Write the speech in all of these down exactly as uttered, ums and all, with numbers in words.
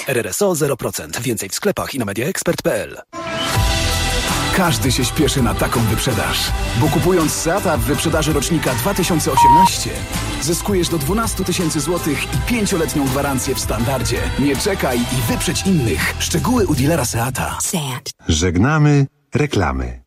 R R S O zero procent. Więcej w sklepach i na media ekspert kropka p l. Każdy się śpieszy na taką wyprzedaż, bo kupując Seata w wyprzedaży rocznika dwa tysiące osiemnaście zyskujesz do dwanaście tysięcy złotych i pięcioletnią gwarancję w standardzie. Nie czekaj i wyprzedź innych. Szczegóły u dealera Seata. Seat. Żegnamy reklamy.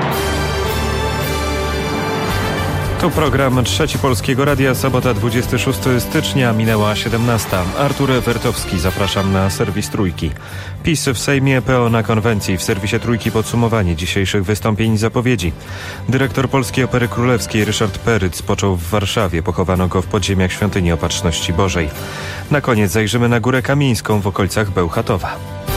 Tu program Trzeci Polskiego Radia, sobota dwudziestego szóstego stycznia, minęła siedemnasta. Artur Wertowski, zapraszam na serwis Trójki. PiS w Sejmie, P O na konwencji. W serwisie Trójki podsumowanie dzisiejszych wystąpień i zapowiedzi. Dyrektor Polskiej Opery Królewskiej Ryszard Peryt spoczął w Warszawie. Pochowano go w podziemiach Świątyni Opatrzności Bożej. Na koniec zajrzymy na Górę Kamieńską w okolicach Bełchatowa.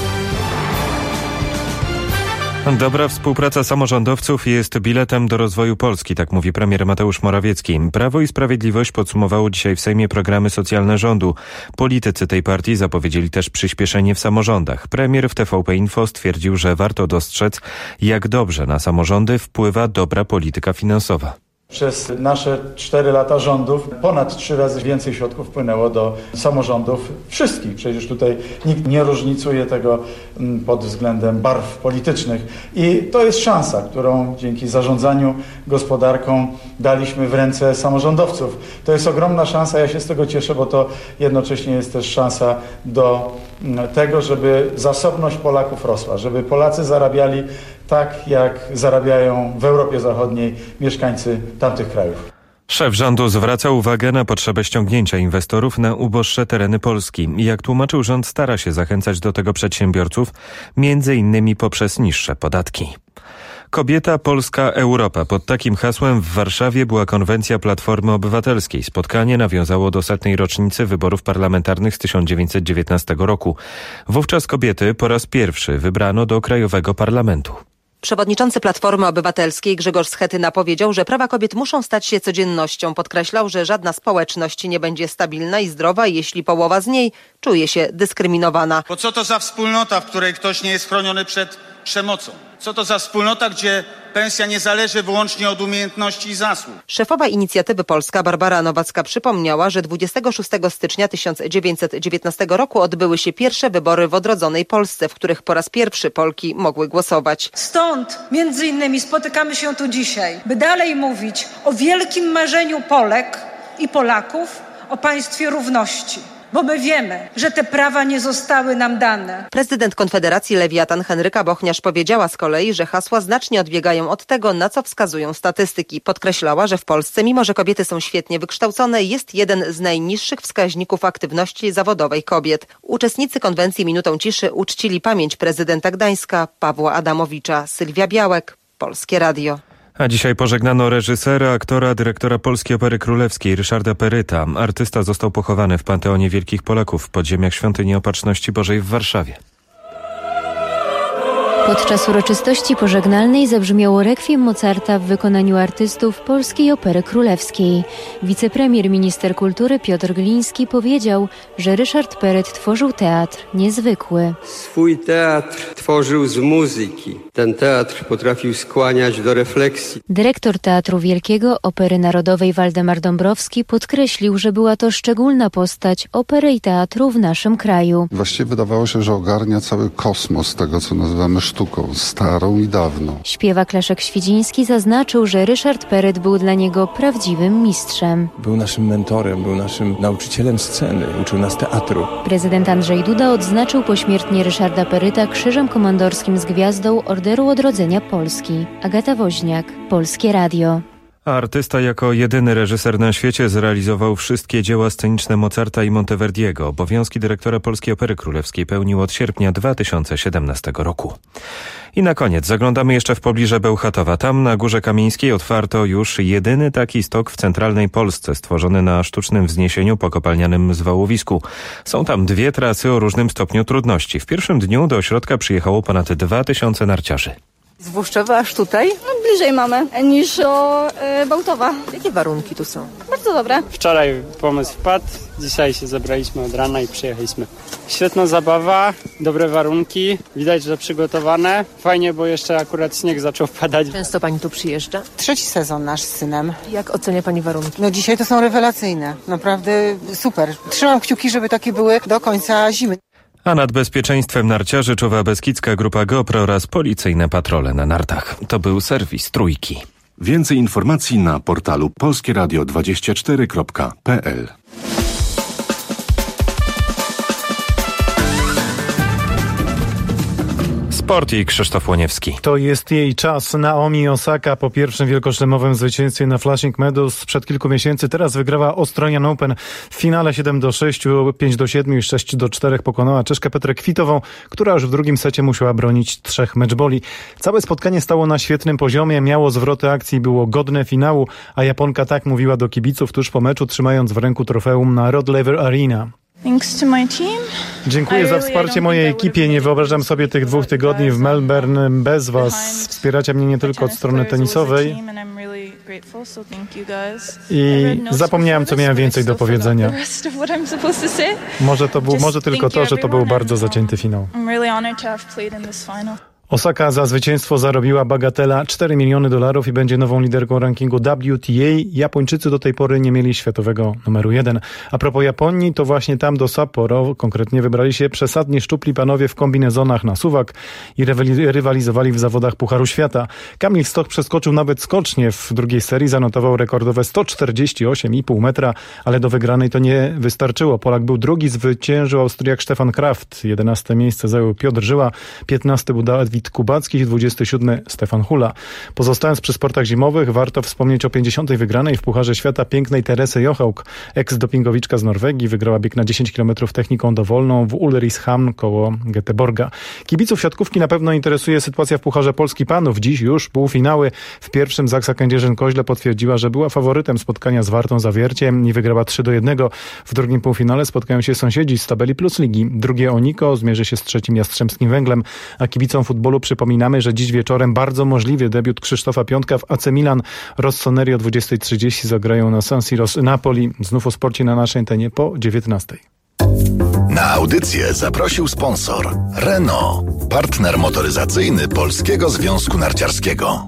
Dobra współpraca samorządowców jest biletem do rozwoju Polski, tak mówi premier Mateusz Morawiecki. Prawo i Sprawiedliwość podsumowało dzisiaj w Sejmie programy socjalne rządu. Politycy tej partii zapowiedzieli też przyspieszenie w samorządach. Premier w T V P Info stwierdził, że warto dostrzec, jak dobrze na samorządy wpływa dobra polityka finansowa. Przez nasze cztery lata rządów ponad trzy razy więcej środków wpłynęło do samorządów wszystkich. Przecież tutaj nikt nie różnicuje tego pod względem barw politycznych. I to jest szansa, którą dzięki zarządzaniu gospodarką daliśmy w ręce samorządowców. To jest ogromna szansa, ja się z tego cieszę, bo to jednocześnie jest też szansa do tego, żeby zasobność Polaków rosła, żeby Polacy zarabiali tak, jak zarabiają w Europie Zachodniej mieszkańcy tamtych krajów. Szef rządu zwraca uwagę na potrzebę ściągnięcia inwestorów na uboższe tereny Polski. Jak tłumaczył, rząd stara się zachęcać do tego przedsiębiorców, między innymi poprzez niższe podatki. Kobieta, Polska, Europa. Pod takim hasłem w Warszawie była konwencja Platformy Obywatelskiej. Spotkanie nawiązało do setnej rocznicy wyborów parlamentarnych z tysiąc dziewięćset dziewiętnastego roku. Wówczas kobiety po raz pierwszy wybrano do Krajowego Parlamentu. Przewodniczący Platformy Obywatelskiej Grzegorz Schetyna powiedział, że prawa kobiet muszą stać się codziennością. Podkreślał, że żadna społeczność nie będzie stabilna i zdrowa, jeśli połowa z niej czuje się dyskryminowana. Bo co to za wspólnota, w której ktoś nie jest chroniony przed przemocą? Co to za wspólnota, gdzie pensja nie zależy wyłącznie od umiejętności i zasług? Szefowa Inicjatywy Polska Barbara Nowacka przypomniała, że dwudziestego szóstego stycznia tysiąc dziewięćset dziewiętnastego roku odbyły się pierwsze wybory w odrodzonej Polsce, w których po raz pierwszy Polki mogły głosować. Stąd między innymi spotykamy się tu dzisiaj, by dalej mówić o wielkim marzeniu Polek i Polaków o państwie równości. Bo my wiemy, że te prawa nie zostały nam dane. Prezydent Konfederacji Lewiatan Henryka Bochniarz powiedziała z kolei, że hasła znacznie odbiegają od tego, na co wskazują statystyki. Podkreślała, że w Polsce, mimo że kobiety są świetnie wykształcone, jest jeden z najniższych wskaźników aktywności zawodowej kobiet. Uczestnicy konwencji Minutą Ciszy uczcili pamięć prezydenta Gdańska Pawła Adamowicza. Sylwia Białek, Polskie Radio. A dzisiaj pożegnano reżysera, aktora, dyrektora Polskiej Opery Królewskiej Ryszarda Peryta. Artysta został pochowany w Panteonie Wielkich Polaków w podziemiach Świątyni Opatrzności Bożej w Warszawie. Podczas uroczystości pożegnalnej zabrzmiało rekwiem Mozarta w wykonaniu artystów Polskiej Opery Królewskiej. Wicepremier minister kultury Piotr Gliński powiedział, że Ryszard Peryt tworzył teatr niezwykły. Swój teatr tworzył z muzyki. Ten teatr potrafił skłaniać do refleksji. Dyrektor Teatru Wielkiego Opery Narodowej Waldemar Dąbrowski podkreślił, że była to szczególna postać opery i teatru w naszym kraju. Właściwie wydawało się, że ogarnia cały kosmos tego, co nazywamy sztuką, starą i dawną. Śpiewak Leszek Świdziński zaznaczył, że Ryszard Peryt był dla niego prawdziwym mistrzem. Był naszym mentorem, był naszym nauczycielem sceny, uczył nas teatru. Prezydent Andrzej Duda odznaczył pośmiertnie Ryszarda Peryta Krzyżem Komandorskim z Gwiazdą Orderu Odrodzenia Polski. Agata Woźniak, Polskie Radio. Artysta jako jedyny reżyser na świecie zrealizował wszystkie dzieła sceniczne Mozarta i Monteverdiego. Obowiązki dyrektora Polskiej Opery Królewskiej pełnił od sierpnia dwa tysiące siedemnastego roku. I na koniec zaglądamy jeszcze w pobliże Bełchatowa. Tam na Górze Kamieńskiej otwarto już jedyny taki stok w centralnej Polsce, stworzony na sztucznym wzniesieniu po kopalnianym zwałowisku. Są tam dwie trasy o różnym stopniu trudności. W pierwszym dniu do ośrodka przyjechało ponad dwa tysiące narciarzy. Z Włoszczowa aż tutaj? No bliżej mamy niż do y, Bełtowa. Jakie warunki tu są? Bardzo dobre. Wczoraj pomysł wpadł, dzisiaj się zebraliśmy od rana i przyjechaliśmy. Świetna zabawa, dobre warunki, widać, że przygotowane. Fajnie, bo jeszcze akurat śnieg zaczął padać. Często pani tu przyjeżdża? Trzeci sezon nasz z synem. Jak ocenia pani warunki? No dzisiaj to są rewelacyjne, naprawdę super. Trzymam kciuki, żeby takie były do końca zimy. A nad bezpieczeństwem narciarzy czuwa Beskidzka Grupa GoPro oraz policyjne patrole na nartach. To był serwis Trójki. Więcej informacji na portalu polskie radio dwadzieścia cztery kropka p l. Sport i Krzysztof Łoniewski. To jest jej czas. Naomi Osaka po pierwszym wielkoszlemowym zwycięstwie na Flushing Meadows sprzed kilku miesięcy. Teraz wygrała Australian Open w finale siedem do sześciu, pięć do siedmiu i sześć do czterech pokonała Czeszkę Petrę Kwitową, która już w drugim secie musiała bronić trzech meczboli. Całe spotkanie stało na świetnym poziomie, miało zwroty akcji, było godne finału, a Japonka tak mówiła do kibiców tuż po meczu, trzymając w ręku trofeum na Rod Laver Arena. Dziękuję za wsparcie mojej ekipie. Nie wyobrażam sobie tych dwóch tygodni w Melbourne bez was. Wspieracie mnie nie tylko od strony tenisowej. I zapomniałem, co miałem więcej do powiedzenia. Może to był, może tylko to, że to był bardzo zacięty finał. Osaka za zwycięstwo zarobiła bagatela cztery miliony dolarów i będzie nową liderką rankingu W T A. Japończycy do tej pory nie mieli światowego numeru jeden. A propos Japonii, to właśnie tam do Sapporo konkretnie wybrali się przesadnie szczupli panowie w kombinezonach na suwak i rywalizowali w zawodach Pucharu Świata. Kamil Stoch przeskoczył nawet skocznie w drugiej serii, zanotował rekordowe sto czterdzieści osiem i pół metra, ale do wygranej to nie wystarczyło. Polak był drugi, zwyciężył Austriak Stefan Kraft. jedenaste miejsce zajął Piotr Żyła, piętnaste był Dawid Kubacki, dwudziesty siódmy Stefan Hula. Pozostając przy sportach zimowych, warto wspomnieć o pięćdziesiątej wygranej w Pucharze Świata pięknej Teresy Jochałk. Eks-dopingowiczka z Norwegii wygrała bieg na dziesięć kilometrów techniką dowolną w Ulricehamn koło Göteborga. Kibiców siatkówki na pewno interesuje sytuacja w Pucharze Polski Panów. Dziś już półfinały. W pierwszym Zaksa Kędzierzyn-Koźle potwierdziła, że była faworytem spotkania z Wartą Zawierciem i wygrała trzy do jednego. W drugim półfinale spotkają się sąsiedzi z tabeli Plus Ligi. Drugie Oniko zmierzy się z trzecim Jastrzębskim Węglem, a kibicom futbolu przypominamy, że dziś wieczorem bardzo możliwy debiut Krzysztofa Piątka w A C Milan. Rossoneri o dwudziestej trzydzieści zagrają na San Siro z Napoli. Znów o sporcie na naszej antenie po dziewiętnastej. Na audycję zaprosił sponsor Renault, partner motoryzacyjny Polskiego Związku Narciarskiego.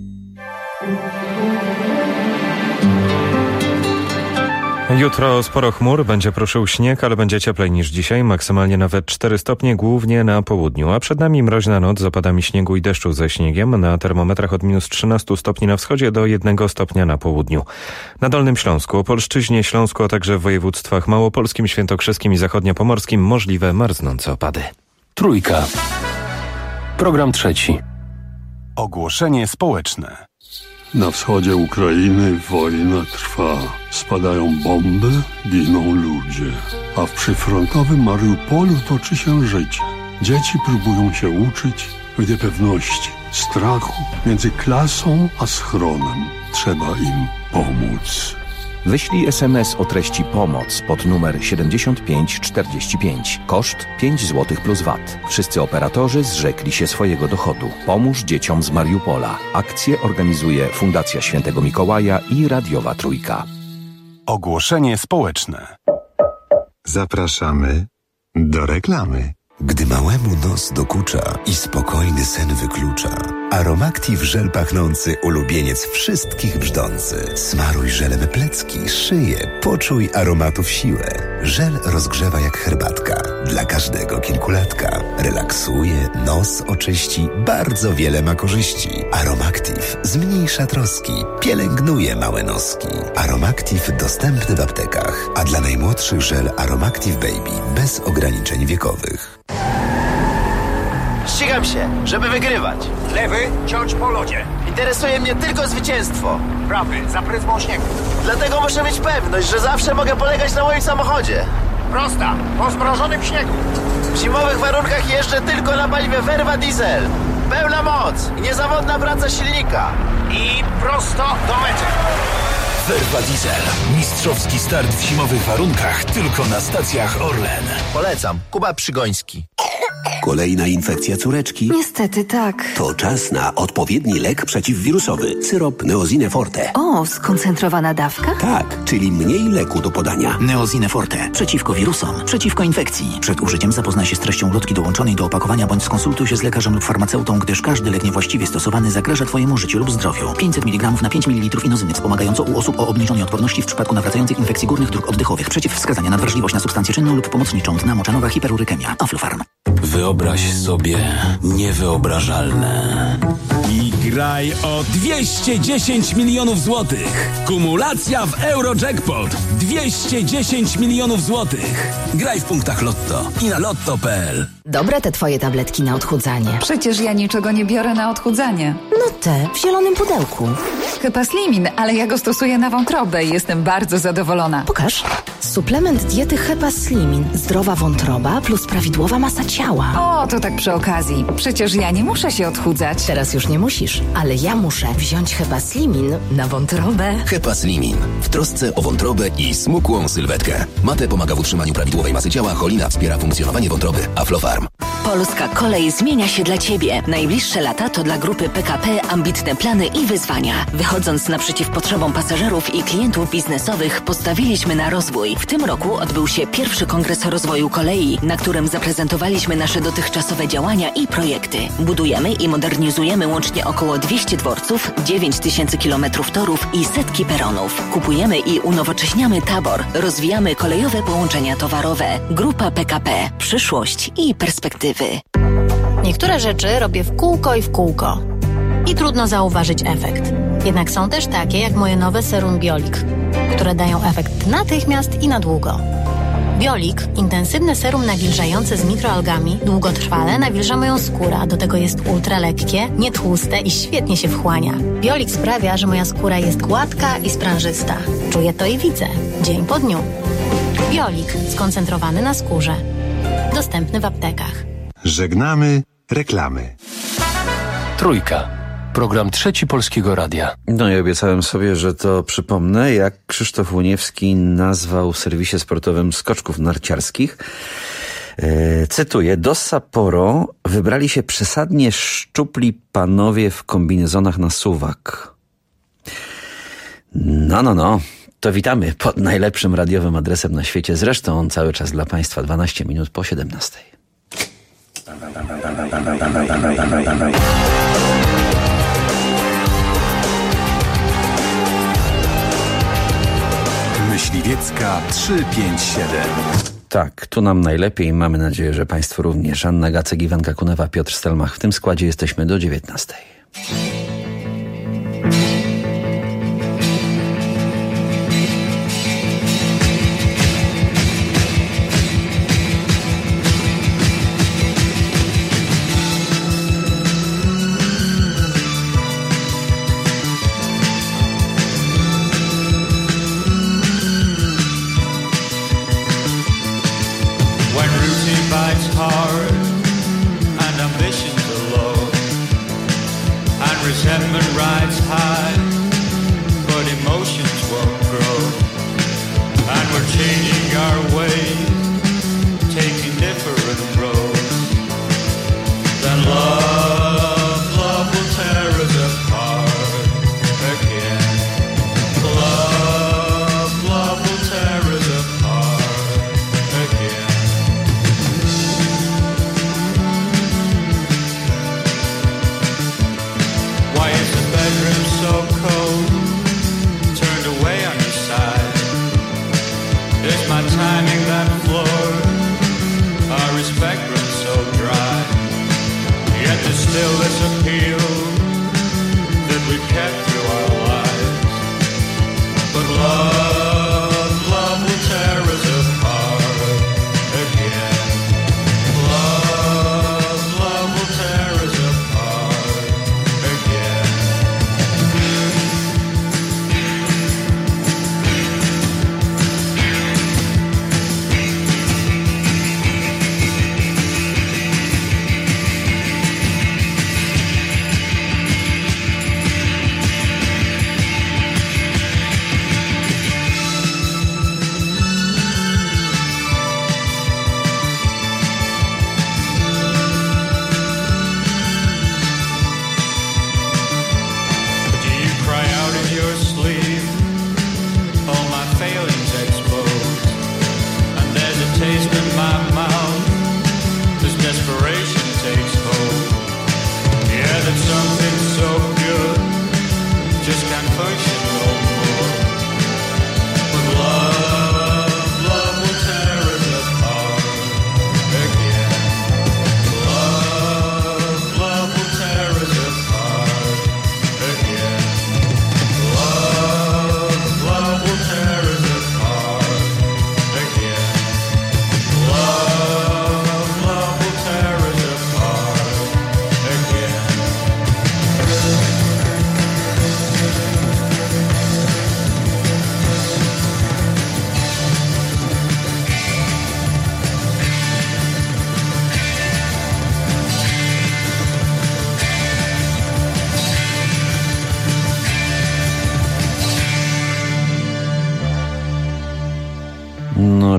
Jutro sporo chmur, będzie pruszył śnieg, ale będzie cieplej niż dzisiaj, maksymalnie nawet cztery stopnie, głównie na południu. A przed nami mroźna noc z opadami śniegu i deszczu ze śniegiem, na termometrach od minus trzynaście stopni na wschodzie do jednego stopnia na południu. Na Dolnym Śląsku, Opolszczyźnie, Śląsku, a także w województwach małopolskim, świętokrzyskim i zachodniopomorskim możliwe marznące opady. Trójka. Program trzeci. Ogłoszenie społeczne. Na wschodzie Ukrainy wojna trwa. Spadają bomby, giną ludzie. A w przyfrontowym Mariupolu toczy się życie. Dzieci próbują się uczyć w niepewności, strachu między klasą a schronem. Trzeba im pomóc. Wyślij es em es o treści pomoc pod numer siedemdziesiąt pięć czterdzieści pięć. Koszt pięć złotych plus V A T. Wszyscy operatorzy zrzekli się swojego dochodu. Pomóż dzieciom z Mariupola. Akcję organizuje Fundacja Świętego Mikołaja i Radiowa Trójka. Ogłoszenie społeczne. Zapraszamy do reklamy. Gdy małemu nos dokucza i spokojny sen wyklucza, Aromactive żel pachnący, ulubieniec wszystkich brzdący. Smaruj żelem plecki, szyję, poczuj aromatów siłę. Żel rozgrzewa jak herbatka, dla każdego kilkulatka. Relaksuje, nos oczyści, bardzo wiele ma korzyści. Aromactive zmniejsza troski, pielęgnuje małe noski. Aromactive dostępny w aptekach, a dla najmłodszych żel Aromactive Baby bez ograniczeń wiekowych. Ścigam się, żeby wygrywać. Lewy, ciąć po lodzie. Interesuje mnie tylko zwycięstwo. Prawy, za pryzmą śniegu. Dlatego muszę mieć pewność, że zawsze mogę polegać na moim samochodzie. Prosta, po zmrożonym śniegu. W zimowych warunkach jeżdżę tylko na paliwie Verva Diesel. Pełna moc i niezawodna praca silnika. I prosto do mety. Verva Diesel. Mistrzowski start w zimowych warunkach tylko na stacjach Orlen. Polecam. Kuba Przygoński. Kolejna infekcja córeczki? Niestety tak. To czas na odpowiedni lek przeciwwirusowy. Syrop Neosine Forte. O, skoncentrowana dawka? Tak, czyli mniej leku do podania. Neosine Forte. Przeciwko wirusom, przeciwko infekcji. Przed użyciem zapoznaj się z treścią lotki dołączonej do opakowania bądź skonsultuj się z lekarzem lub farmaceutą, gdyż każdy lek niewłaściwie stosowany zagraża Twojemu życiu lub zdrowiu. pięćset miligramów na pięć mililitrów inozyny wspomagająco u osób o obniżonej odporności w przypadku nawracających infekcji górnych dróg oddechowych. Przeciwwskazania: nadwrażliwość na substancję czynną lub pomocniczą, tna moczanowa, hiperurykemia. Aflofarm. Wyobraź sobie niewyobrażalne. I graj o dwieście dziesięć milionów złotych. Kumulacja w Eurojackpot. dwieście dziesięć milionów złotych. Graj w punktach Lotto i na lotto kropka p l. Dobre te twoje tabletki na odchudzanie. Przecież ja niczego nie biorę na odchudzanie. No te, w zielonym pudełku. Hepaslimin, ale ja go stosuję na wątrobę i jestem bardzo zadowolona. Pokaż. Suplement diety Hepaslimin. Zdrowa wątroba plus prawidłowa masa ciała. O, to tak przy okazji. Przecież ja nie muszę się odchudzać. Teraz już nie musisz, ale ja muszę wziąć Hepaslimin na wątrobę. Hepaslimin. W trosce o wątrobę i smukłą sylwetkę. Mate pomaga w utrzymaniu prawidłowej masy ciała, cholina wspiera funkcjonowanie wątroby. Aflofarm. Polska Kolej zmienia się dla Ciebie. Najbliższe lata to dla grupy P K P ambitne plany i wyzwania. Wychodząc naprzeciw potrzebom pasażerów i klientów biznesowych, postawiliśmy na rozwój. W tym roku odbył się pierwszy Kongres Rozwoju Kolei, na którym zaprezentowaliśmy nasze dotychczasowe działania i projekty. Budujemy i modernizujemy łącznie około dwieście dworców, dziewięć tysięcy kilometrów torów i setki peronów. Kupujemy i unowocześniamy tabor. Rozwijamy kolejowe połączenia towarowe. Grupa P K P. Przyszłość i perspektywy. Niektóre rzeczy robię w kółko i w kółko. I trudno zauważyć efekt. Jednak są też takie jak moje nowe serum Biolik, które dają efekt natychmiast i na długo. Biolik, intensywne serum nawilżające z mikroalgami, długotrwale nawilża moją skórę, a do tego jest ultra lekkie, nietłuste i świetnie się wchłania. Biolik sprawia, że moja skóra jest gładka i sprężysta. Czuję to i widzę, dzień po dniu. Biolik, skoncentrowany na skórze. Dostępny w aptekach. Żegnamy reklamy. Trójka. Program Trzeci Polskiego Radia. No i obiecałem sobie, że to przypomnę, jak Krzysztof Łuniewski nazwał w serwisie sportowym skoczków narciarskich. E, cytuję: do Sapporo wybrali się przesadnie szczupli panowie w kombinezonach na suwak. No, no, no. To witamy pod najlepszym radiowym adresem na świecie. Zresztą on cały czas dla Państwa dwanaście minut po siedemnastej. Myśliwiecka trzysta pięćdziesiąt siedem. Tak, tu nam najlepiej. Mamy nadzieję, że Państwu również. Anna Gacek, Iwanka Kunewa, Piotr Stelmach. W tym składzie jesteśmy do dziewiętnastej. Resentment rides high, but emotions won't grow. And we're changing our ways, taking different roads. Then love, love will tear us apart again. Love, love will tear us apart again. Why is the bedroom so cold? Turned away on your side. Is my timing that floored? Our respect runs so dry. Yet there's still this appeal that we've kept through our lives. But love, love will tear us apart again. Love, love will tear us apart again.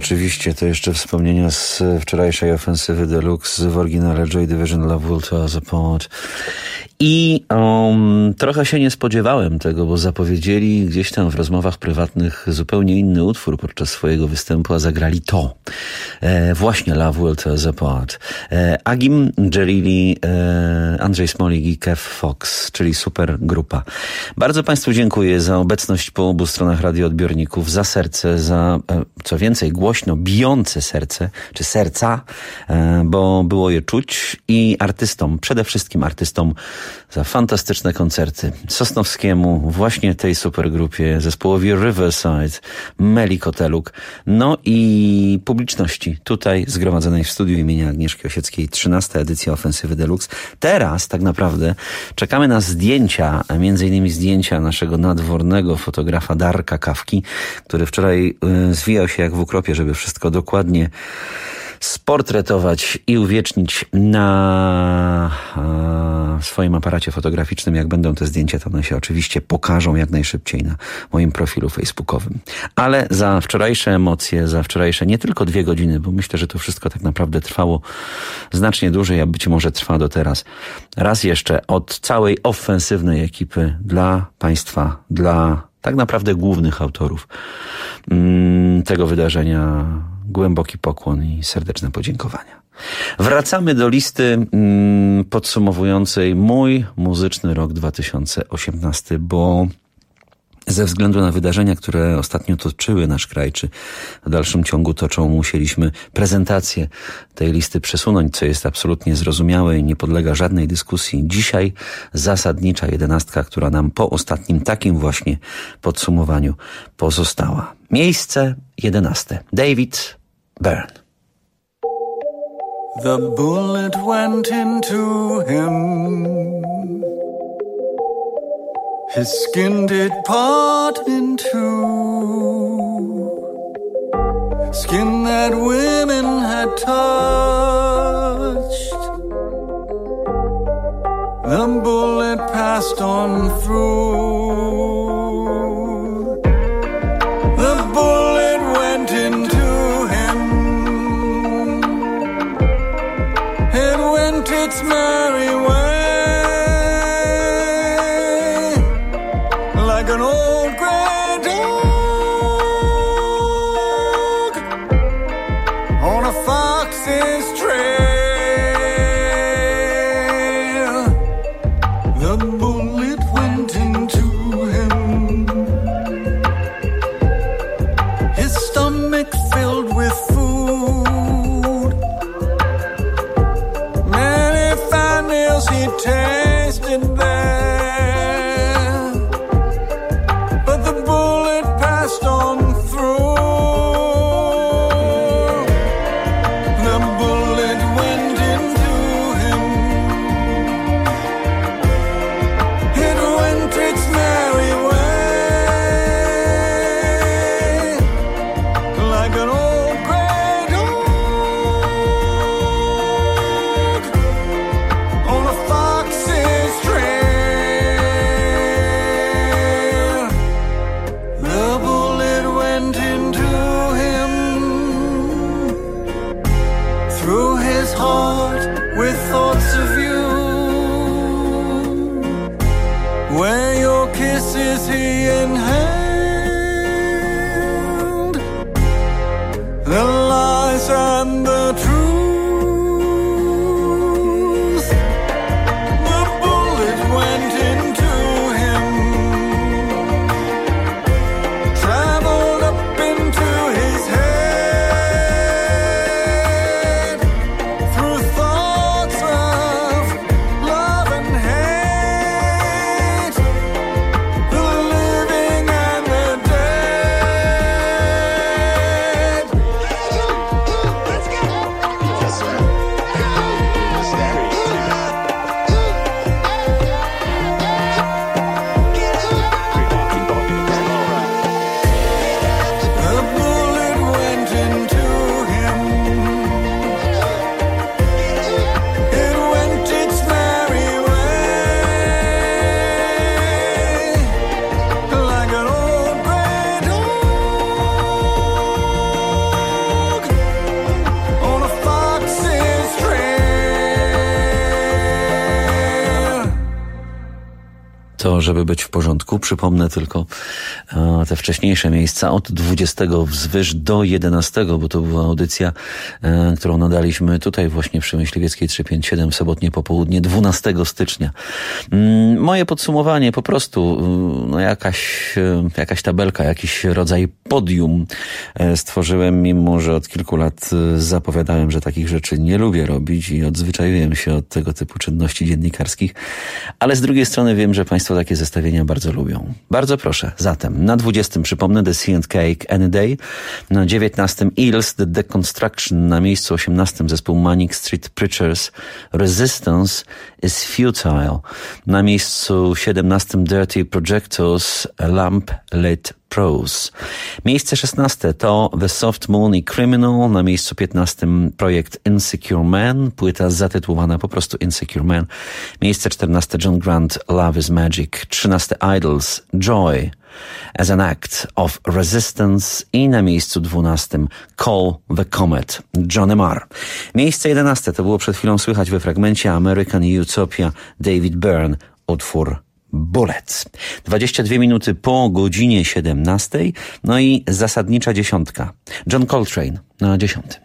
oczywiście, to jeszcze wspomnienia z wczorajszej ofensywy Deluxe w oryginale Joy Division, Love Will Tear Us Apart. I um, trochę się nie spodziewałem tego, bo zapowiedzieli gdzieś tam w rozmowach prywatnych zupełnie inny utwór podczas swojego występu, a zagrali to. E, właśnie Love Will Tear Us Apart. E, Agim, Dżelili, e, Andrzej Smolik i Kev Fox, czyli super grupa. Bardzo Państwu dziękuję za obecność po obu stronach radioodbiorników, za serce, za e, co więcej głośno bijące serce, czy serca, e, bo było je czuć, i artystom, przede wszystkim artystom, za fantastyczne koncerty. Sosnowskiemu, właśnie tej supergrupie, zespołowi Riverside, Meli Koteluk, no i publiczności tutaj zgromadzonej w studiu imienia Agnieszki Osieckiej, trzynasta edycja Ofensywy Deluxe. Teraz tak naprawdę czekamy na zdjęcia, między innymi zdjęcia naszego nadwornego fotografa Darka Kawki, który wczoraj y, zwijał się jak w ukropie, żeby wszystko dokładnie sportretować i uwiecznić na a, swoim aparacie fotograficznym. Jak będą te zdjęcia, to one się oczywiście pokażą jak najszybciej na moim profilu facebookowym. Ale za wczorajsze emocje, za wczorajsze nie tylko dwie godziny, bo myślę, że to wszystko tak naprawdę trwało znacznie dłużej, a być może trwa do teraz. Raz jeszcze od całej ofensywnej ekipy dla Państwa, dla tak naprawdę głównych autorów mm, tego wydarzenia głęboki pokłon i serdeczne podziękowania. Wracamy do listy mm, podsumowującej mój muzyczny rok dwa tysiące osiemnasty, bo ze względu na wydarzenia, które ostatnio toczyły nasz kraj, czy w dalszym ciągu toczą, musieliśmy prezentację tej listy przesunąć, co jest absolutnie zrozumiałe i nie podlega żadnej dyskusji. Dzisiaj zasadnicza jedenastka, która nam po ostatnim takim właśnie podsumowaniu pozostała. Miejsce jedenaste. David Byrne. The bullet went into him. His skin did part in two. Skin that women had touched. The bullet passed on through. The bullet went into him. It went its merry way. Like an old grey dog on a fox's trail. The bullet went into him. His stomach filled with food. Many fine meals he tasted there. On a fox's trail. to, żeby być w porządku. Przypomnę tylko e, te wcześniejsze miejsca od dwudziestego wzwyż do jedenastego, bo to była audycja, e, którą nadaliśmy tutaj właśnie przy Myśliwieckiej trzysta pięćdziesiąt siedem w sobotnie popołudnie dwunastego stycznia. Mm, moje podsumowanie po prostu, no jakaś, jakaś tabelka, jakiś rodzaj podium e, stworzyłem, mimo że od kilku lat zapowiadałem, że takich rzeczy nie lubię robić i odzwyczaiłem się od tego typu czynności dziennikarskich, ale z drugiej strony wiem, że Państwo takie zestawienia bardzo lubią. Bardzo proszę. Zatem na dwudziestym przypomnę The Sea and Cake Any Day, na dziewiętnastym Eels The Deconstruction, na miejscu osiemnastym zespół Manic Street Preachers Resistance is Futile, na miejscu siedemnastym Dirty Projectors Lamp Lit Prose. Miejsce szesnaste to The Soft Moon i Criminal, na miejscu piętnastym projekt Insecure Man, płyta zatytułowana po prostu Insecure Man. Miejsce czternaste John Grant, Love is Magic. trzynaste Idols, Joy as an Act of Resistance i na miejscu dwunastym Call the Comet, Johnny Marr. Miejsce jedenaste to było przed chwilą słychać we fragmencie American Utopia, David Byrne, utwór Bullets. dwadzieścia dwie minuty po godzinie siedemnastej, no i zasadnicza dziesiątka. John Coltrane na dziesiątym.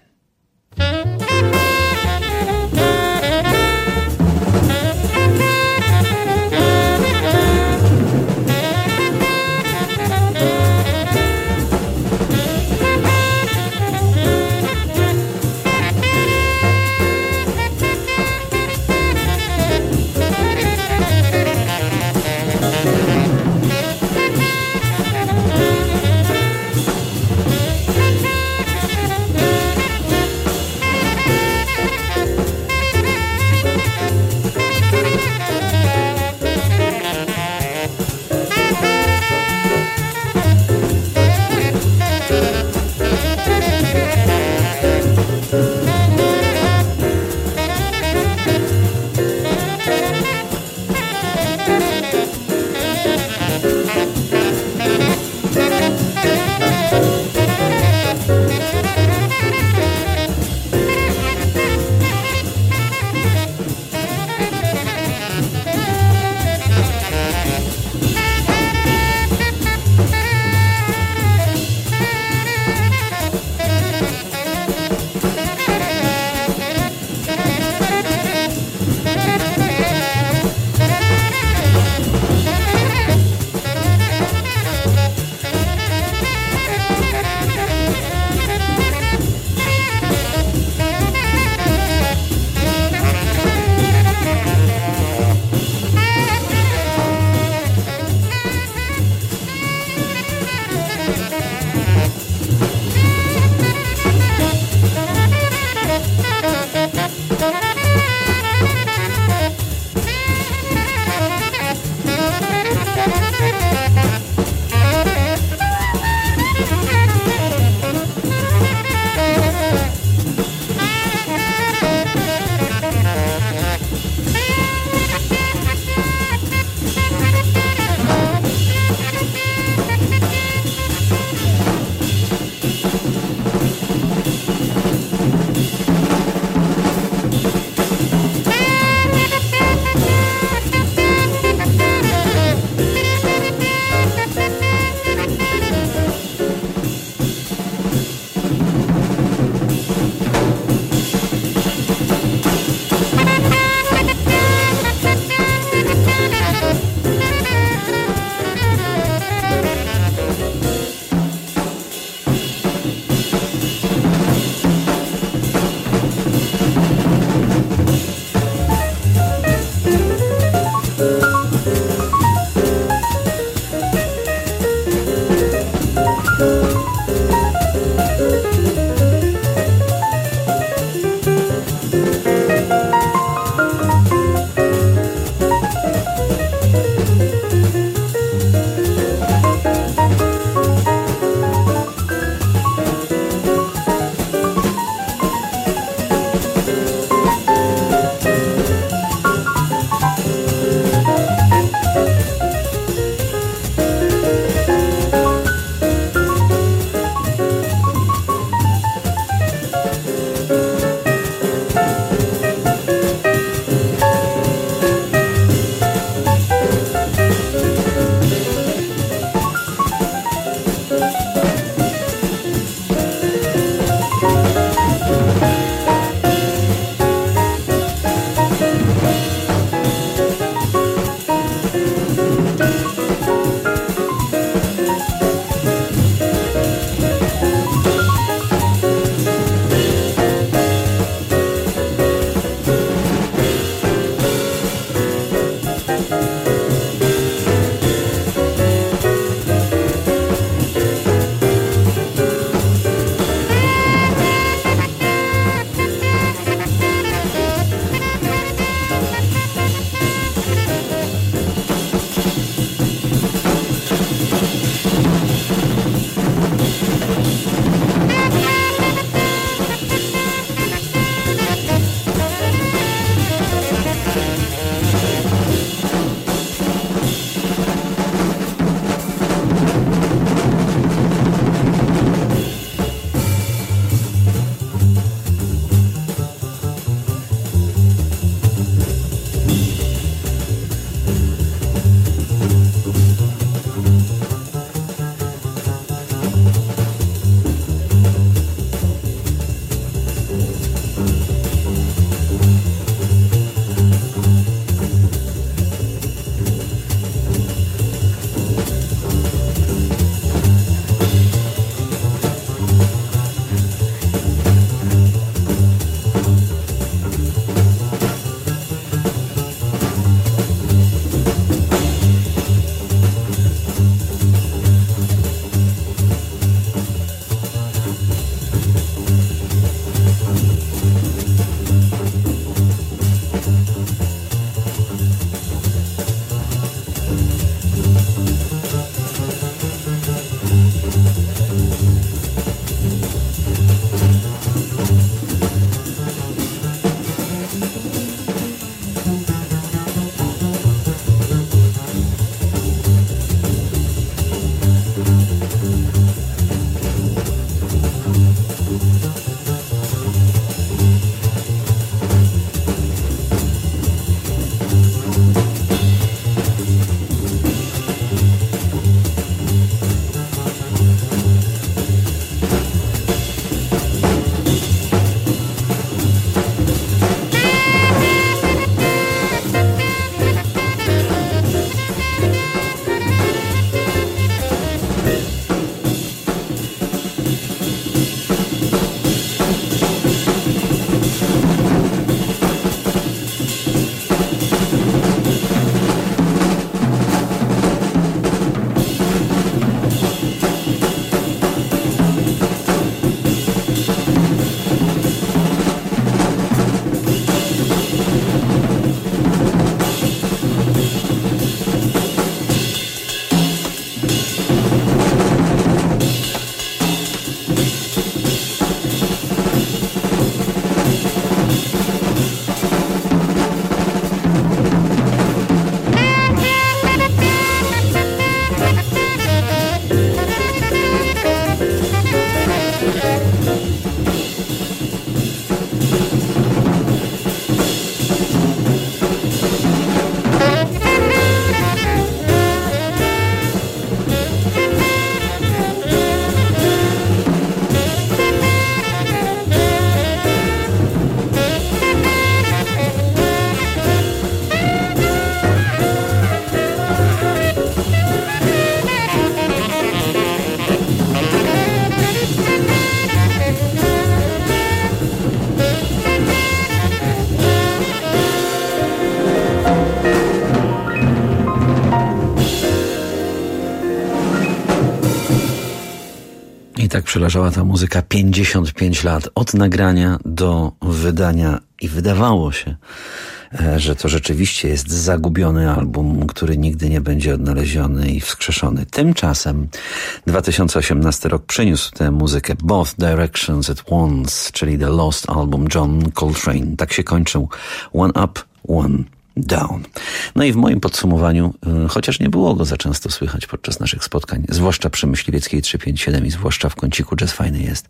tak przeleżała ta muzyka pięćdziesiąt pięć lat od nagrania do wydania i wydawało się, że to rzeczywiście jest zagubiony album, który nigdy nie będzie odnaleziony i wskrzeszony. Tymczasem dwa tysiące osiemnasty rok przyniósł tę muzykę Both Directions at Once, czyli The Lost Album John Coltrane. Tak się kończył One Up, One Down. No i w moim podsumowaniu, chociaż nie było go za często słychać podczas naszych spotkań, zwłaszcza przy Myśliwieckiej trzysta pięćdziesiąt siedem i zwłaszcza w kąciku Jazz Fajny jest,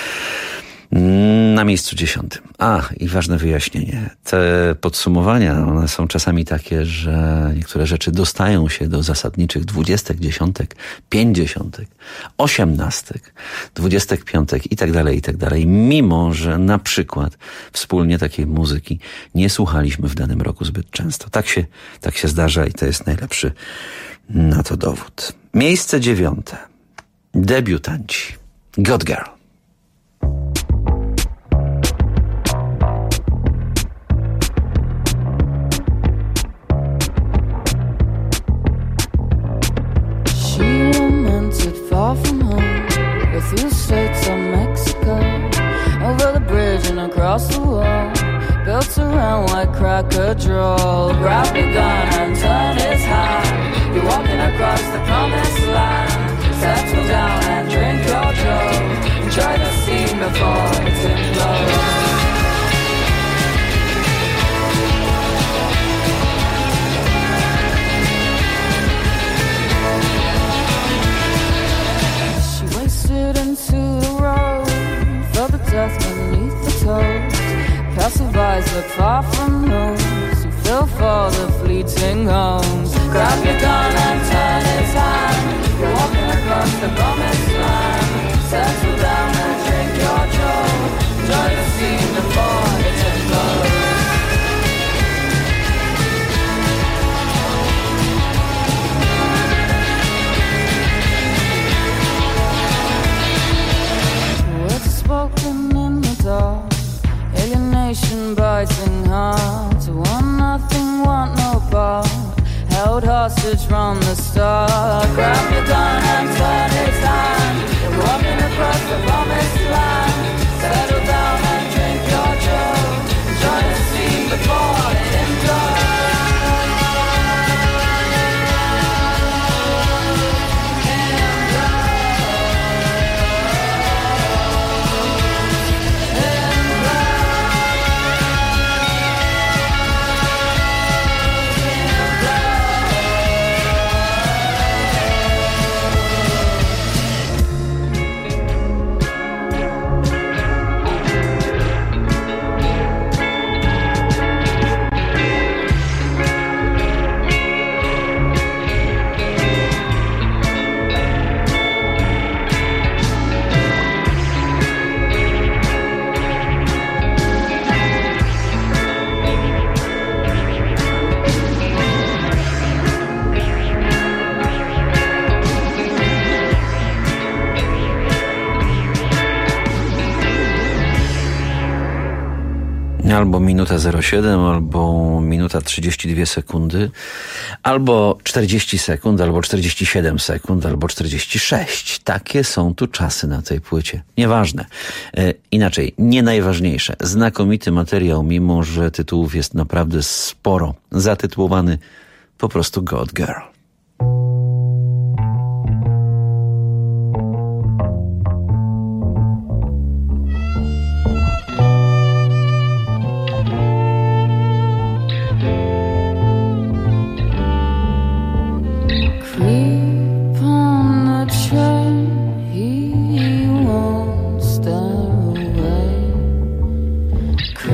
na miejscu dziesiątym. A, i ważne wyjaśnienie. Te podsumowania, one są czasami takie, że niektóre rzeczy dostają się do zasadniczych dwudziestek, dziesiątek, pięćdziesiątek, osiemnastek, dwudziestek piątek i tak dalej, i tak dalej. Mimo, że na przykład wspólnie takiej muzyki nie słuchaliśmy w danym roku zbyt często. Tak się, tak się zdarza i to jest najlepszy na to dowód. Miejsce dziewiąte. Debiutanci. God Girl. Far from home, a few states of Mexico, over the bridge and across the wall, built around white cracker drawl. Grab your gun and turn it high. You're walking across the promised land. Settle down and drink your joe. Enjoy the scene before it's implodes. Into the road, felt the death beneath the toes. Passerbys look far from those who fell for the fleeting homes. Grab your gun and turn its hand. You're walking across the promised land. Settle down and drink your joe. Enjoy the scene before it explodes. Spoken in the dark, alienation biting hard. To want nothing, want no part, held hostage from the start. Grab your gun and turn its hand. You're walking across the promised land. Settle down and drink your joe. Enjoy the scene before it implodes. Albo minuta zero siedem, albo minuta trzydzieści dwie sekundy, albo czterdzieści sekund, albo czterdzieści siedem sekund, albo czterdzieści sześć. Takie są tu czasy na tej płycie. Nieważne. E, inaczej, nie najważniejsze. Znakomity materiał, mimo że tytułów jest naprawdę sporo. Zatytułowany po prostu God Girl.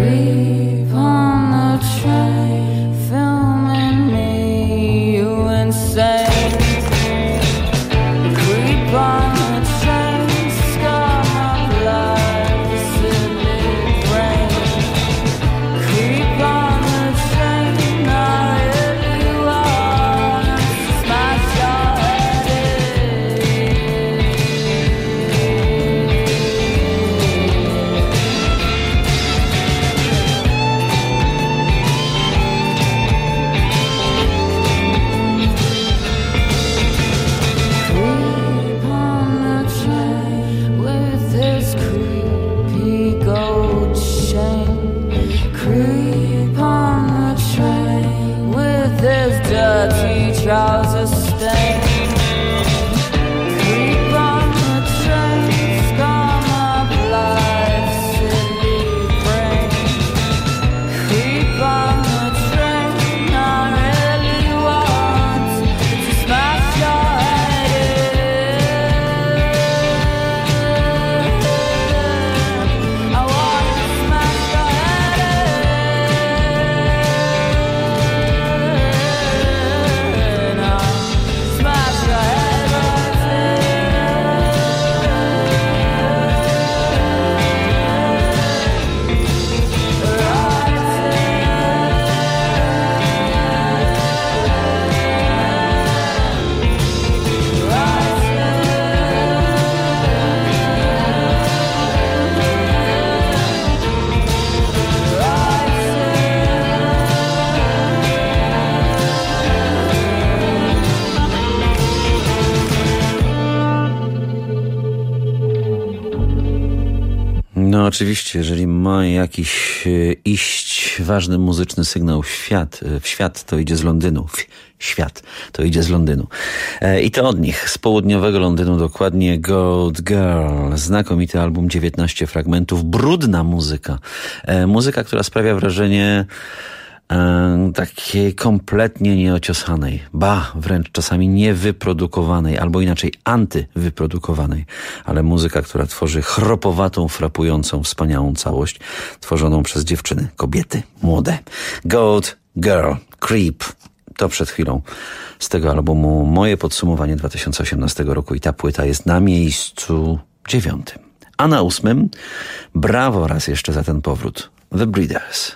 Creep on the train, filming me, you and No oczywiście, jeżeli ma jakiś iść ważny muzyczny sygnał w świat, w świat, to idzie z Londynu. W świat, to idzie z Londynu. I to od nich, z południowego Londynu, dokładnie Goat Girl. Znakomity album, dziewiętnaście fragmentów, brudna muzyka. Muzyka, która sprawia wrażenie e, takiej kompletnie nieociosanej, ba, wręcz czasami niewyprodukowanej, albo inaczej antywyprodukowanej, ale muzyka, która tworzy chropowatą, frapującą, wspaniałą całość, tworzoną przez dziewczyny, kobiety, młode. Goat Girl, Creep. To przed chwilą z tego albumu moje podsumowanie dwa tysiące osiemnastego roku i ta płyta jest na miejscu dziewiątym. A na ósmym, brawo raz jeszcze za ten powrót, The Breeders.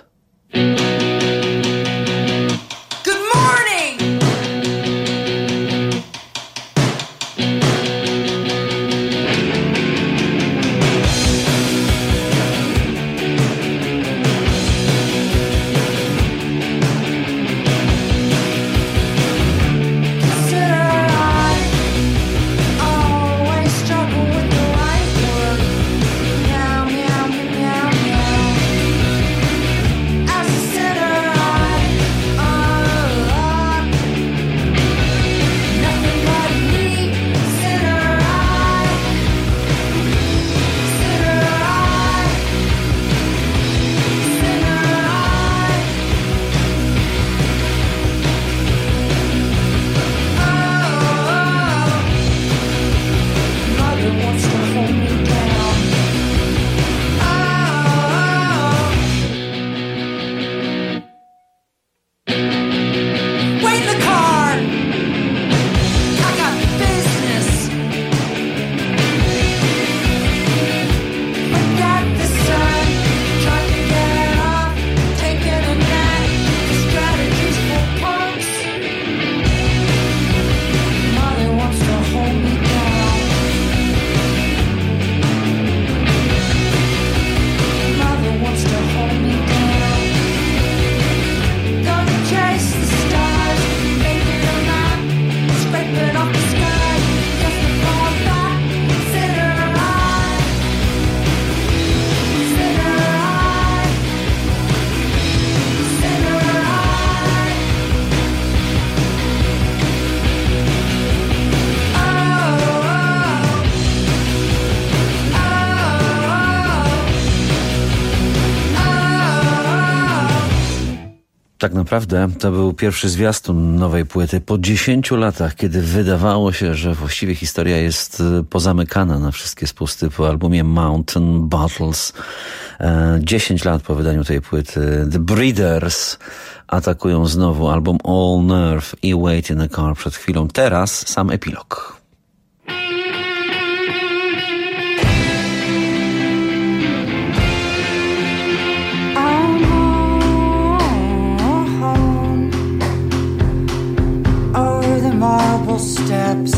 Tak naprawdę to był pierwszy zwiastun nowej płyty po dziesięciu latach, kiedy wydawało się, że właściwie historia jest pozamykana na wszystkie spusty po albumie Mountain Battles. Dziesięć lat po wydaniu tej płyty The Breeders atakują znowu album All Nerve i Wait in a Car przed chwilą. Teraz sam epilog. Marble steps,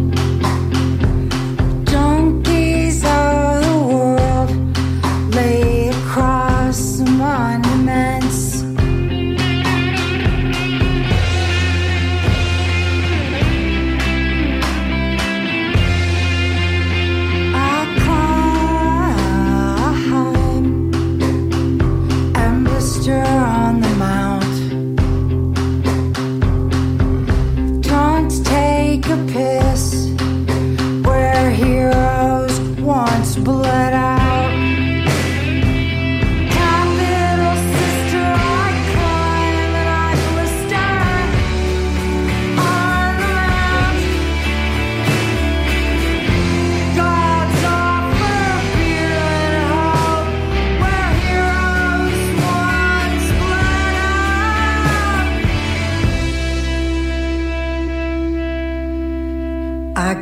donkeys of the world lay across the monuments.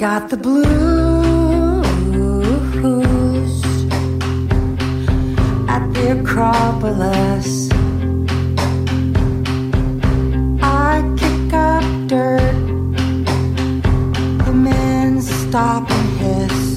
got the blues at the Acropolis. I kick up dirt, the men stop and hiss.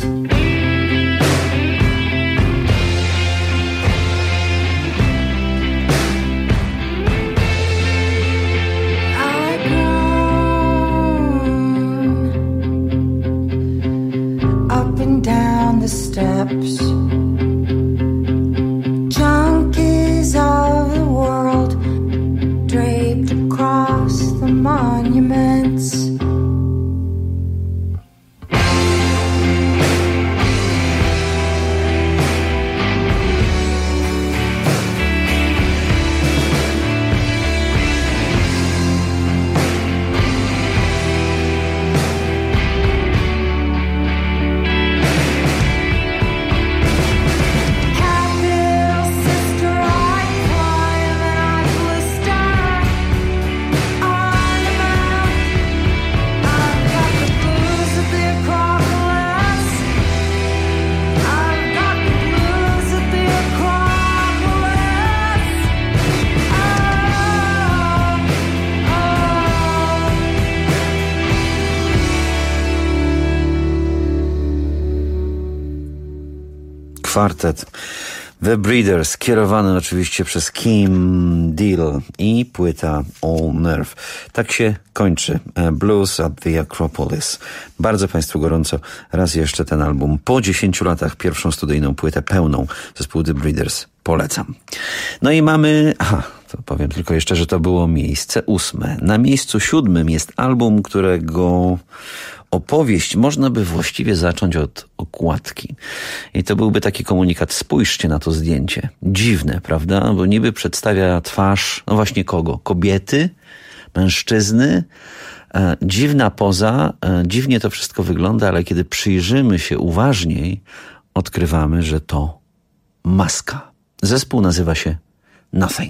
Down the steps, junkies of the world draped across the monuments. Kwartet The Breeders, kierowany oczywiście przez Kim Deal i płyta All Nerve. Tak się kończy Blues at the Acropolis. Bardzo Państwu gorąco raz jeszcze ten album. Po dziesięciu latach pierwszą studyjną płytę pełną zespołu The Breeders polecam. No i mamy... Aha, to powiem tylko jeszcze, że to było miejsce ósme. Na miejscu siódmym jest album, którego opowieść można by właściwie zacząć od okładki. I to byłby taki komunikat: spójrzcie na to zdjęcie. Dziwne, prawda? Bo niby przedstawia twarz, no właśnie kogo? Kobiety? Mężczyzny? E, dziwna poza, e, dziwnie to wszystko wygląda, ale kiedy przyjrzymy się uważniej, odkrywamy, że to maska. Zespół nazywa się Nothing.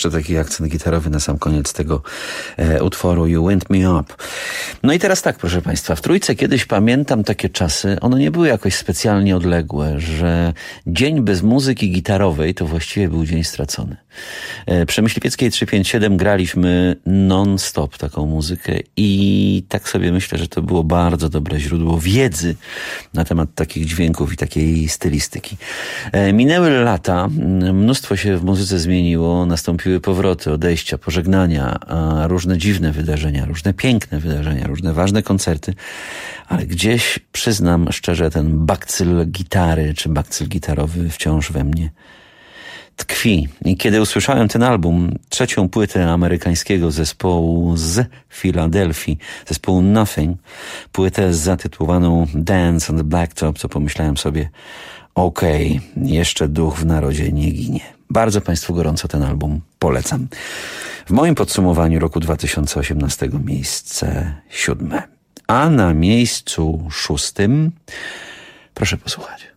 jeszcze taki akcent gitarowy na sam koniec tego e, utworu You Wind Me Up. No i teraz tak, proszę Państwa, w Trójce kiedyś pamiętam takie czasy, one nie były jakoś specjalnie odległe, że dzień bez muzyki gitarowej to właściwie był dzień stracony. E, przy Myśliwieckiej trzysta pięćdziesiąt siedem graliśmy non-stop taką muzykę i tak sobie myślę, że to było bardzo dobre źródło wiedzy na temat takich dźwięków i takiej stylistyki. E, minęły lata, mnóstwo się w muzyce zmieniło, nastąpiły powroty, odejścia, pożegnania, a różne dziwne wydarzenia, różne piękne wydarzenia, różne ważne koncerty, ale gdzieś, przyznam szczerze, ten bakcyl gitary czy bakcyl gitarowy wciąż we mnie tkwi. I kiedy usłyszałem ten album, trzecią płytę amerykańskiego zespołu z Filadelfii, zespołu Nothing, płytę zatytułowaną Dance on the Blacktop, to pomyślałem sobie, okej, okay, jeszcze duch w narodzie nie ginie. Bardzo Państwu gorąco ten album polecam. W moim podsumowaniu roku dwa tysiące osiemnastego miejsce siódme. A na miejscu szóstym, proszę posłuchać.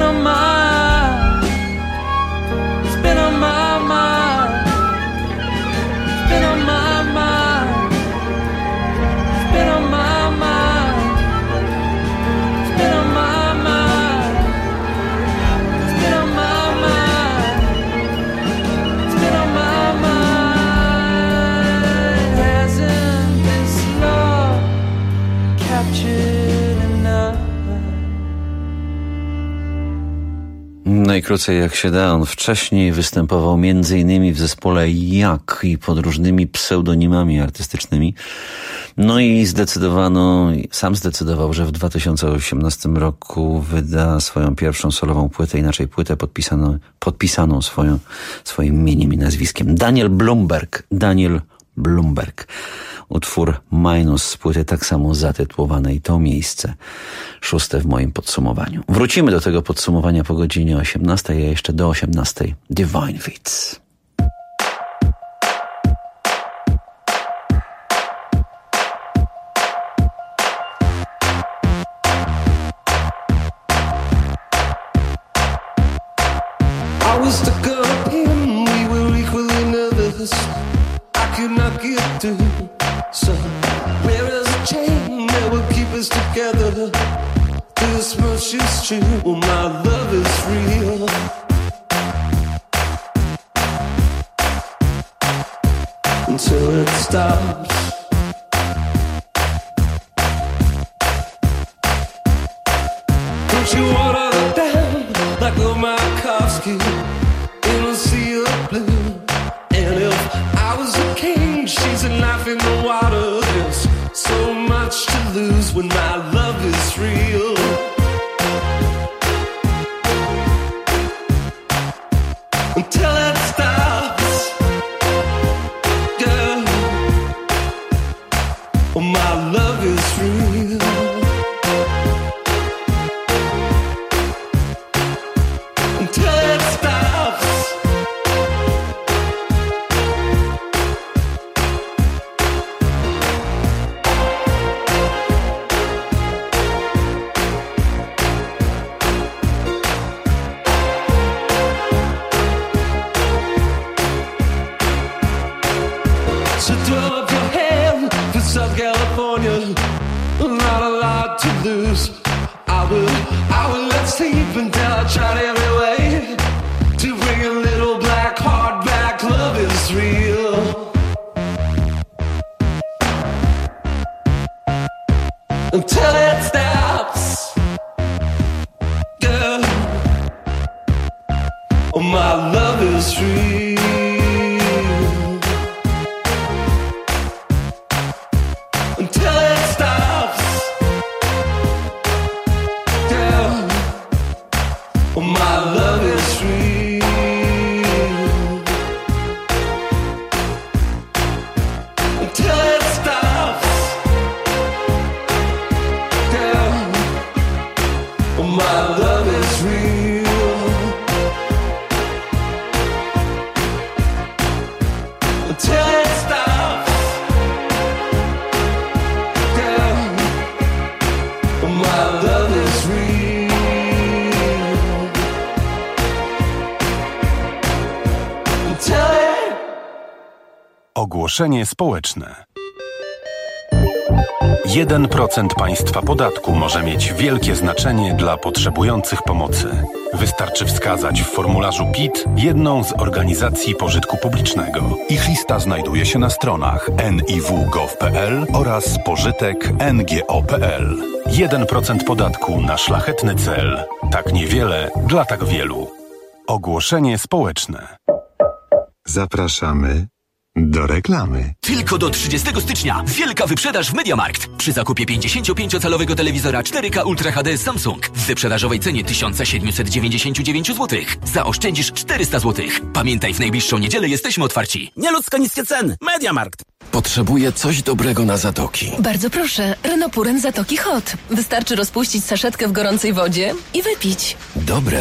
on my, it's been on my mind, it's been on my mind, it's been on my mind, it's been on my mind, it's been on my mind, it's been on my mind. Hasn't this love captured enough? Najkrócej jak się da, on wcześniej występował między innymi w zespole Jak i pod różnymi pseudonimami artystycznymi. No i zdecydowano, sam zdecydował, że w dwa tysiące osiemnastym roku wyda swoją pierwszą solową płytę, inaczej płytę podpisaną, podpisaną swoją, swoim imieniem i nazwiskiem. Daniel Blumberg, Daniel Blumberg. Utwór Minus z płyty tak samo zatytułowanej To miejsce, szóste w moim podsumowaniu. Wrócimy do tego podsumowania po godzinie osiemnastej, a jeszcze do osiemnastej Divine Feats. I was stuck up in, we were equally nervous. I could not get through. So where is a chain that will keep us together? This much is true. Well, my love is real. Until it stops. Don't you wanna go down like Will Markovsky in a sea of blue? And if I was a king, she's a knife in the water. There's so much to lose when my love is real. Until it stops, girl. Oh, my love is real. Until it stops. So throw up your hand for South California. Not a lot to lose. I will, I will let sleep until I tried every way to bring a little black heart back. Love is real. Until it stops, girl. Oh, my love is real. Until it stops, girl. Oh, my love is real. Until it stops, girl. Oh, my love is real. Until it stops. Ogłoszenie społeczne. jeden procent państwa podatku może mieć wielkie znaczenie dla potrzebujących pomocy. Wystarczy wskazać w formularzu P I T jedną z organizacji pożytku publicznego. Ich lista znajduje się na stronach en i w kropka gov kropka pe el oraz pożytek kropka en ge o kropka pe el. jeden procent podatku na szlachetny cel. Tak niewiele dla tak wielu. Ogłoszenie społeczne. Zapraszamy do reklamy. Tylko do trzydziestego stycznia wielka wyprzedaż w MediaMarkt. Przy zakupie pięćdziesięciopięciocalowego telewizora cztery K Ultra H D Samsung w wyprzedażowej cenie tysiąc siedemset dziewięćdziesiąt dziewięć złotych zaoszczędzisz czterysta złotych. Pamiętaj, w najbliższą niedzielę jesteśmy otwarci. Nieludzko niskie ceny. MediaMarkt. Potrzebuję coś dobrego na zatoki. Bardzo proszę, Renopuren Zatoki Hot. Wystarczy rozpuścić saszetkę w gorącej wodzie i wypić. Dobre.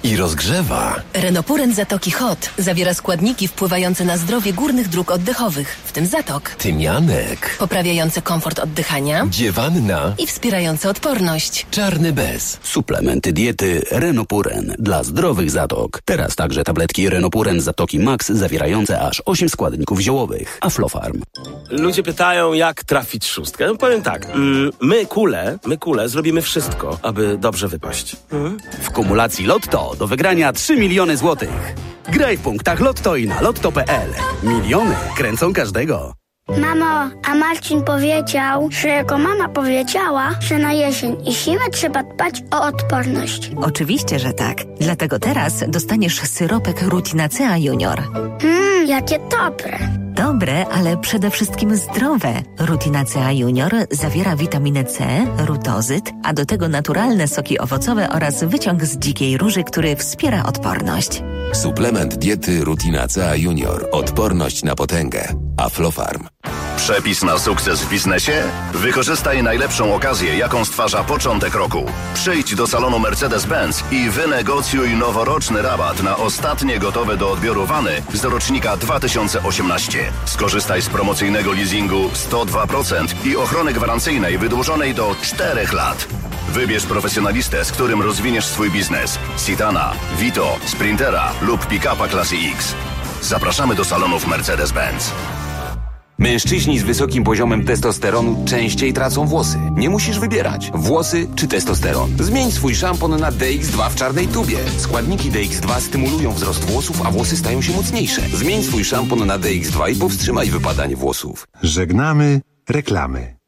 i rozgrzewa. Renopuren Zatoki Hot zawiera składniki wpływające na zdrowie górnych dróg oddechowych, w tym zatok. Tymianek. Poprawiające komfort oddychania. Dziewanna. I wspierające odporność. Czarny bez. Suplementy diety Renopuren dla zdrowych zatok. Teraz także tabletki Renopuren Zatoki Max zawierające aż osiem składników ziołowych. Aflofarm. Ludzie pytają, jak trafić szóstkę. No powiem tak, mm, my kule, my kule zrobimy wszystko, aby dobrze wypaść. Mhm. W kumulacji Lotto do wygrania trzy miliony złotych. Graj w punktach Lotto i na lotto kropka p l. Miliony kręcą każdego. Mamo, a Marcin powiedział, że jego mama powiedziała, że na jesień i zimę trzeba dbać o odporność. Oczywiście, że tak. Dlatego teraz dostaniesz syropek Rutinacea Junior. Mmm, jakie dobre. Dobre, ale przede wszystkim zdrowe. Rutinacea Junior zawiera witaminę C, rutozyt, a do tego naturalne soki owocowe oraz wyciąg z dzikiej róży, który wspiera odporność. Suplement diety Rutinacea Junior. Odporność na potęgę. Aflofarm. Przepis na sukces w biznesie? Wykorzystaj najlepszą okazję, jaką stwarza początek roku. Przyjdź do salonu Mercedes-Benz i wynegocjuj noworoczny rabat na ostatnie gotowe do odbioru wany z rocznika dwa tysiące osiemnaście. Skorzystaj z promocyjnego leasingu sto dwa procent i ochrony gwarancyjnej wydłużonej do czterech lat. Wybierz profesjonalistę, z którym rozwiniesz swój biznes. Citana, Vito, Sprintera lub pick-upa klasy X. Zapraszamy do salonów Mercedes-Benz. Mężczyźni z wysokim poziomem testosteronu częściej tracą włosy. Nie musisz wybierać, włosy czy testosteron. Zmień swój szampon na D X dwa w czarnej tubie. Składniki D X dwa stymulują wzrost włosów, a włosy stają się mocniejsze. Zmień swój szampon na D X dwa i powstrzymaj wypadanie włosów. Żegnamy reklamy.